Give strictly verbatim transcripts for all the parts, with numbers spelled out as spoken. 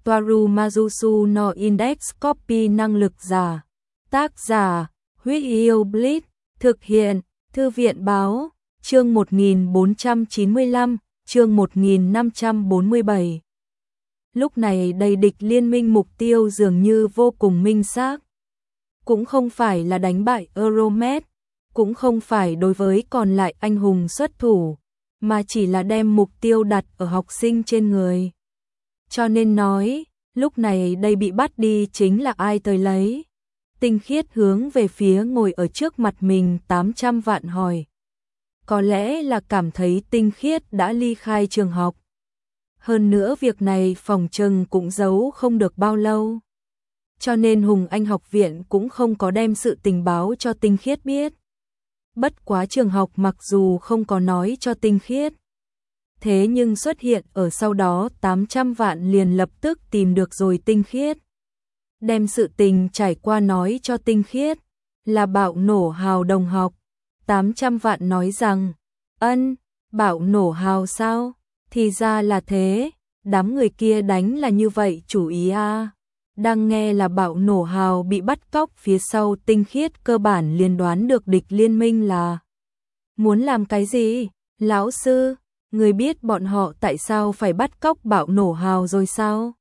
Toaru Majusu no Index Copy năng lực giả. Tác giả, Huyết Yêu Blitz, thực hiện, Thư viện Báo, chương một nghìn bốn trăm chín mươi lăm, chương một nghìn năm trăm bốn mươi bảy. Lúc này đầy địch liên minh mục tiêu dường như vô cùng minh xác. Cũng không phải là đánh bại Euromed, cũng không phải đối với còn lại anh hùng xuất thủ, mà chỉ là đem mục tiêu đặt ở học sinh trên người. Cho nên nói, lúc này đây bị bắt đi chính là ai tới lấy. Tinh Khiết hướng về phía ngồi ở trước mặt mình tám trăm vạn hỏi. Có lẽ là cảm thấy Tinh Khiết đã ly khai trường học. Hơn nữa việc này phòng trừng cũng giấu không được bao lâu. Cho nên Hùng Anh học viện cũng không có đem sự tình báo cho Tinh Khiết biết. Bất quá trường học mặc dù không có nói cho Tinh Khiết, thế nhưng xuất hiện ở sau đó tám trăm vạn liền lập tức tìm được rồi Tinh Khiết. Đem sự tình trải qua nói cho Tinh Khiết, là Bạo Nổ Hào đồng học. tám trăm vạn nói rằng, ân, Bạo Nổ Hào sao? Thì ra là thế, đám người kia đánh là như vậy chủ ý a. Đang nghe là Bạo Nổ Hào bị bắt cóc phía sau, Tinh Khiết cơ bản liền đoán được địch liên minh là muốn làm cái gì. Lão sư, người biết bọn họ tại sao phải bắt cóc Bạo Nổ Hào rồi sao?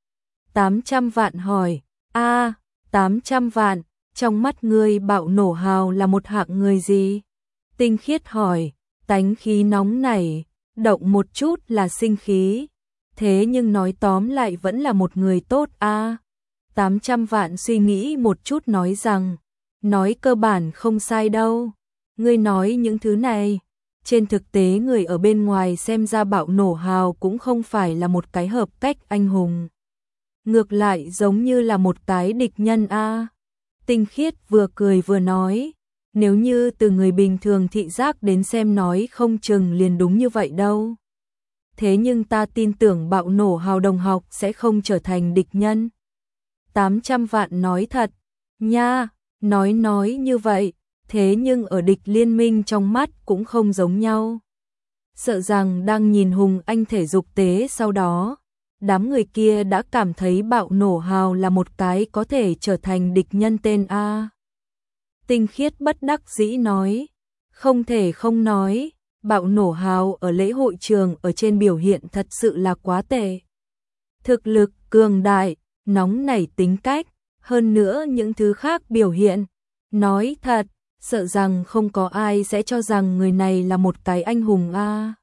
tám trăm vạn hỏi. A, tám trăm vạn, trong mắt ngươi Bạo Nổ Hào là một hạng người gì? Tinh Khiết hỏi. Tánh khí nóng nảy, động một chút là sinh khí, thế nhưng nói tóm lại vẫn là một người tốt a. tám trăm vạn suy nghĩ một chút nói rằng, nói cơ bản không sai đâu. Ngươi nói những thứ này, trên thực tế người ở bên ngoài xem ra Bạo Nổ Hào cũng không phải là một cái hợp cách anh hùng. Ngược lại giống như là một cái địch nhân a. Tinh Khiết vừa cười vừa nói, nếu như từ người bình thường thị giác đến xem nói không chừng liền đúng như vậy đâu. Thế nhưng ta tin tưởng Bạo Nổ Hào đồng học sẽ không trở thành địch nhân. tám trăm vạn nói thật, nha, nói nói như vậy, thế nhưng ở địch liên minh trong mắt cũng không giống nhau. Sợ rằng đang nhìn Hùng Anh thể dục tế sau đó, đám người kia đã cảm thấy Bạo Nổ Hào là một cái có thể trở thành địch nhân tên A. Tinh Khiết bất đắc dĩ nói, không thể không nói, Bạo Nổ Hào ở lễ hội trường ở trên biểu hiện thật sự là quá tệ. Thực lực cường đại, nóng nảy tính cách, hơn nữa những thứ khác biểu hiện. Nói thật, sợ rằng không có ai sẽ cho rằng người này là một cái anh hùng A.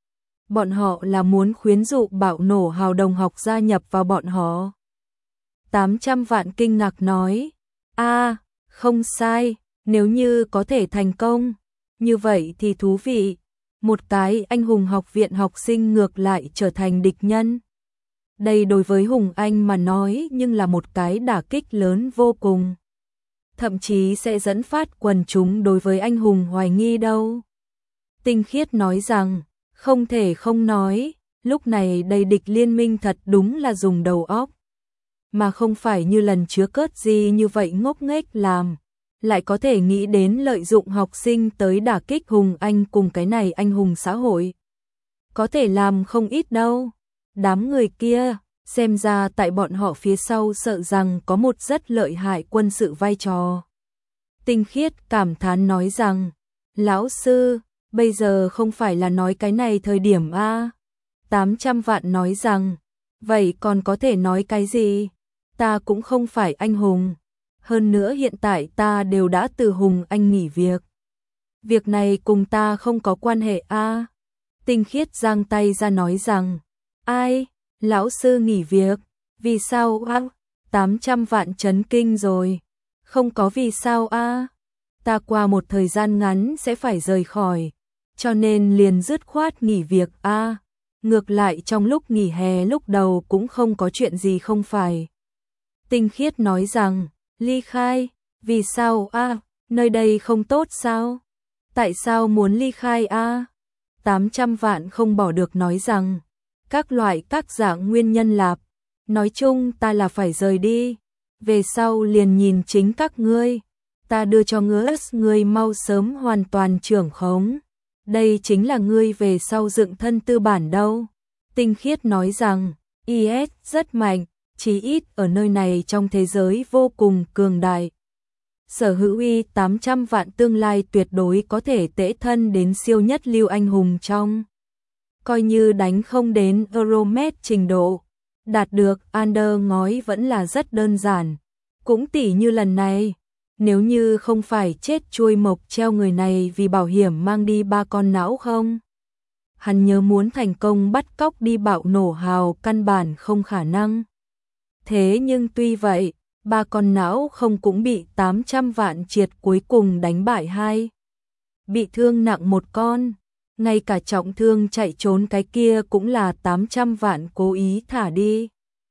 Bọn họ là muốn khuyến dụ Bạo Nổ Hào đồng học gia nhập vào bọn họ. tám trăm vạn kinh ngạc nói, a, không sai, nếu như có thể thành công, như vậy thì thú vị. Một cái anh hùng học viện học sinh ngược lại trở thành địch nhân. Đây đối với Hùng Anh mà nói nhưng là một cái đả kích lớn vô cùng. Thậm chí sẽ dẫn phát quần chúng đối với anh hùng hoài nghi đâu. Tinh Khiết nói rằng, không thể không nói, lúc này đầy địch liên minh thật đúng là dùng đầu óc. Mà không phải như lần chứa cớt gì như vậy ngốc nghếch làm. Lại có thể nghĩ đến lợi dụng học sinh tới đả kích Hùng Anh cùng cái này anh hùng xã hội. Có thể làm không ít đâu. Đám người kia, xem ra tại bọn họ phía sau sợ rằng có một rất lợi hại quân sự vai trò. Tinh Khiết cảm thán nói rằng, lão sư, bây giờ không phải là nói cái này thời điểm a. tám trăm vạn nói rằng, vậy còn có thể nói cái gì? Ta cũng không phải anh hùng. Hơn nữa hiện tại ta đều đã từ Hùng Anh nghỉ việc. Việc này cùng ta không có quan hệ a. Tinh Khiết giang tay ra nói rằng, ai? Lão sư nghỉ việc? Vì sao a? tám trăm vạn chấn kinh rồi. Không có vì sao a. Ta qua một thời gian ngắn sẽ phải rời khỏi, cho nên liền dứt khoát nghỉ việc a. Ngược lại trong lúc nghỉ hè lúc đầu cũng không có chuyện gì không phải. Tinh Khiết nói rằng, ly khai, vì sao a? Nơi đây không tốt sao? Tại sao muốn ly khai a? tám trăm vạn không bỏ được nói rằng, các loại các dạng nguyên nhân lạp. Nói chung ta là phải rời đi, về sau liền nhìn chính các ngươi. Ta đưa cho ngươi, ngươi mau sớm hoàn toàn trưởng khống. Đây chính là ngươi về sau dựng thân tư bản đâu. Tinh Khiết nói rằng, i ét rất mạnh, chí ít ở nơi này trong thế giới vô cùng cường đại. Sở hữu y tám trăm vạn tương lai tuyệt đối có thể tễ thân đến siêu nhất lưu anh hùng trong. Coi như đánh không đến Euromed trình độ, đạt được Under ngói vẫn là rất đơn giản. Cũng tỉ như lần này, nếu như không phải chết chuôi mộc treo người này vì bảo hiểm mang đi ba con não không? Hắn nhớ muốn thành công bắt cóc đi bạo nổ hào căn bản không khả năng. Thế nhưng tuy vậy, ba con não không cũng bị tám trăm vạn triệt cuối cùng đánh bại hai. Bị thương nặng một con, ngay cả trọng thương chạy trốn cái kia cũng là tám trăm vạn cố ý thả đi.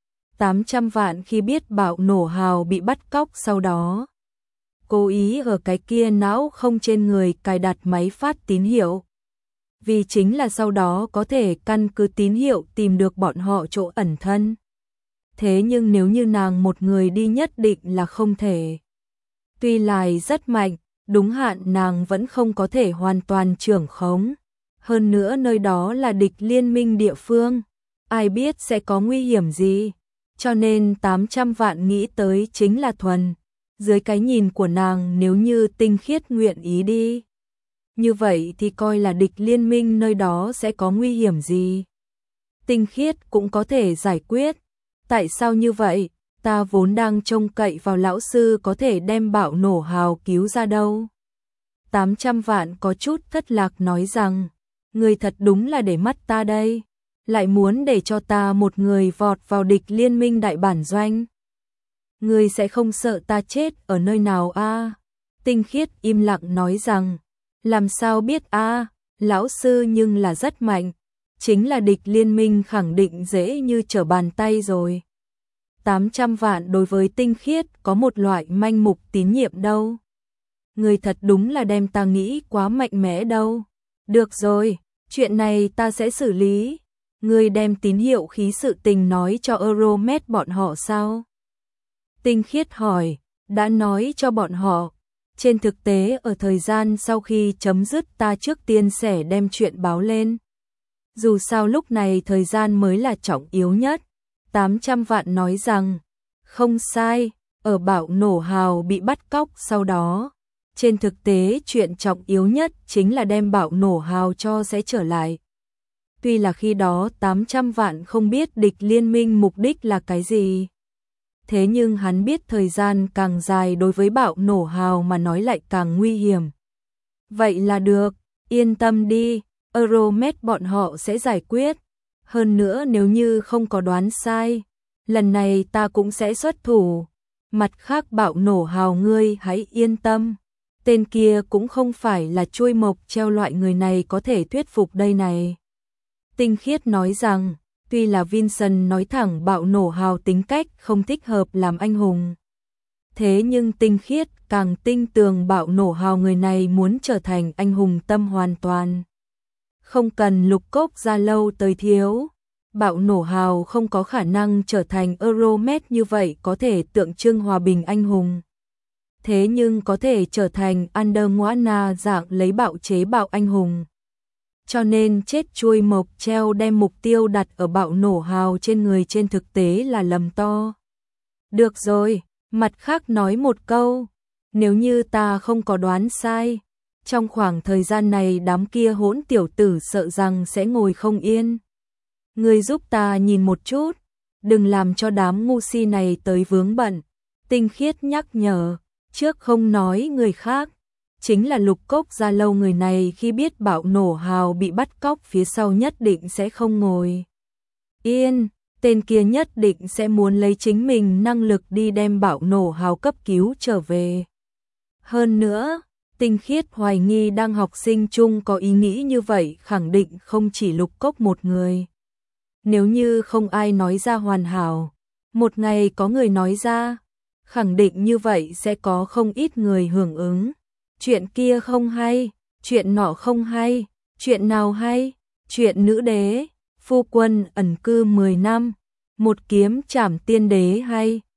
tám trăm vạn khi biết bạo nổ hào bị bắt cóc sau đó. Cố ý ở cái kia não không trên người cài đặt máy phát tín hiệu. Vì chính là sau đó có thể căn cứ tín hiệu tìm được bọn họ chỗ ẩn thân. Thế nhưng nếu như nàng một người đi nhất định là không thể. Tuy Lai rất mạnh, đúng hạn nàng vẫn không có thể hoàn toàn trưởng khống. Hơn nữa nơi đó là địch liên minh địa phương, ai biết sẽ có nguy hiểm gì. Cho nên tám trăm vạn nghĩ tới chính là thuần. Dưới cái nhìn của nàng nếu như tinh khiết nguyện ý đi. Như vậy thì coi là địch liên minh nơi đó sẽ có nguy hiểm gì. Tinh khiết cũng có thể giải quyết. Tại sao như vậy? Ta vốn đang trông cậy vào lão sư có thể đem bạo nổ hào cứu ra đâu. tám trăm vạn có chút thất lạc nói rằng, người thật đúng là để mắt ta đây. Lại muốn để cho ta một người vọt vào địch liên minh đại bản doanh. Người sẽ không sợ ta chết ở nơi nào a? À? Tinh khiết im lặng nói rằng, làm sao biết a? À? Lão sư nhưng là rất mạnh. Chính là địch liên minh khẳng định dễ như trở bàn tay rồi. tám trăm vạn đối với tinh khiết có một loại manh mục tín nhiệm đâu. Người thật đúng là đem ta nghĩ quá mạnh mẽ đâu. Được rồi, chuyện này ta sẽ xử lý. Người đem tín hiệu khí sự tình nói cho Euromed bọn họ sao? Tinh khiết hỏi, đã nói cho bọn họ. Trên thực tế ở thời gian sau khi chấm dứt ta trước tiên sẽ đem chuyện báo lên. Dù sao lúc này thời gian mới là trọng yếu nhất. tám trăm vạn nói rằng, không sai, ở bạo nổ hào bị bắt cóc sau đó. Trên thực tế chuyện trọng yếu nhất chính là đem bạo nổ hào cho sẽ trở lại. Tuy là khi đó tám trăm vạn không biết địch liên minh mục đích là cái gì. Thế nhưng hắn biết thời gian càng dài đối với bạo nổ hào mà nói lại càng nguy hiểm. Vậy là được, yên tâm đi, Euromed bọn họ sẽ giải quyết. Hơn nữa nếu như không có đoán sai, lần này ta cũng sẽ xuất thủ. Mặt khác bạo nổ hào ngươi hãy yên tâm. Tên kia cũng không phải là chuôi mộc treo loại người này có thể thuyết phục đây này. Tinh khiết nói rằng, tuy là Vincent nói thẳng bạo nổ hào tính cách không thích hợp làm anh hùng. Thế nhưng tinh khiết càng tinh tường bạo nổ hào người này muốn trở thành anh hùng tâm hoàn toàn. Không cần lục cốc ra lâu tới thiếu. Bạo nổ hào không có khả năng trở thành Euromed như vậy có thể tượng trưng hòa bình anh hùng. Thế nhưng có thể trở thành Underwana dạng lấy bạo chế bạo anh hùng. Cho nên chết chuôi mộc treo đem mục tiêu đặt ở bạo nổ hào trên người trên thực tế là lầm to. Được rồi, mặt khác nói một câu, nếu như ta không có đoán sai, trong khoảng thời gian này đám kia hỗn tiểu tử sợ rằng sẽ ngồi không yên. Người giúp ta nhìn một chút, đừng làm cho đám ngu si này tới vướng bận. Tinh khiết nhắc nhở, trước không nói người khác. Chính là lục cốc ra lâu người này khi biết bạo nổ hào bị bắt cóc phía sau nhất định sẽ không ngồi yên, tên kia nhất định sẽ muốn lấy chính mình năng lực đi đem bạo nổ hào cấp cứu trở về. Hơn nữa, tinh khiết hoài nghi đang học sinh chung có ý nghĩ như vậy khẳng định không chỉ lục cốc một người. Nếu như không ai nói ra hoàn hảo, một ngày có người nói ra, khẳng định như vậy sẽ có không ít người hưởng ứng. Chuyện kia không hay, chuyện nọ không hay, chuyện nào hay, chuyện nữ đế, phu quân ẩn cư mười năm, một kiếm trảm tiên đế hay,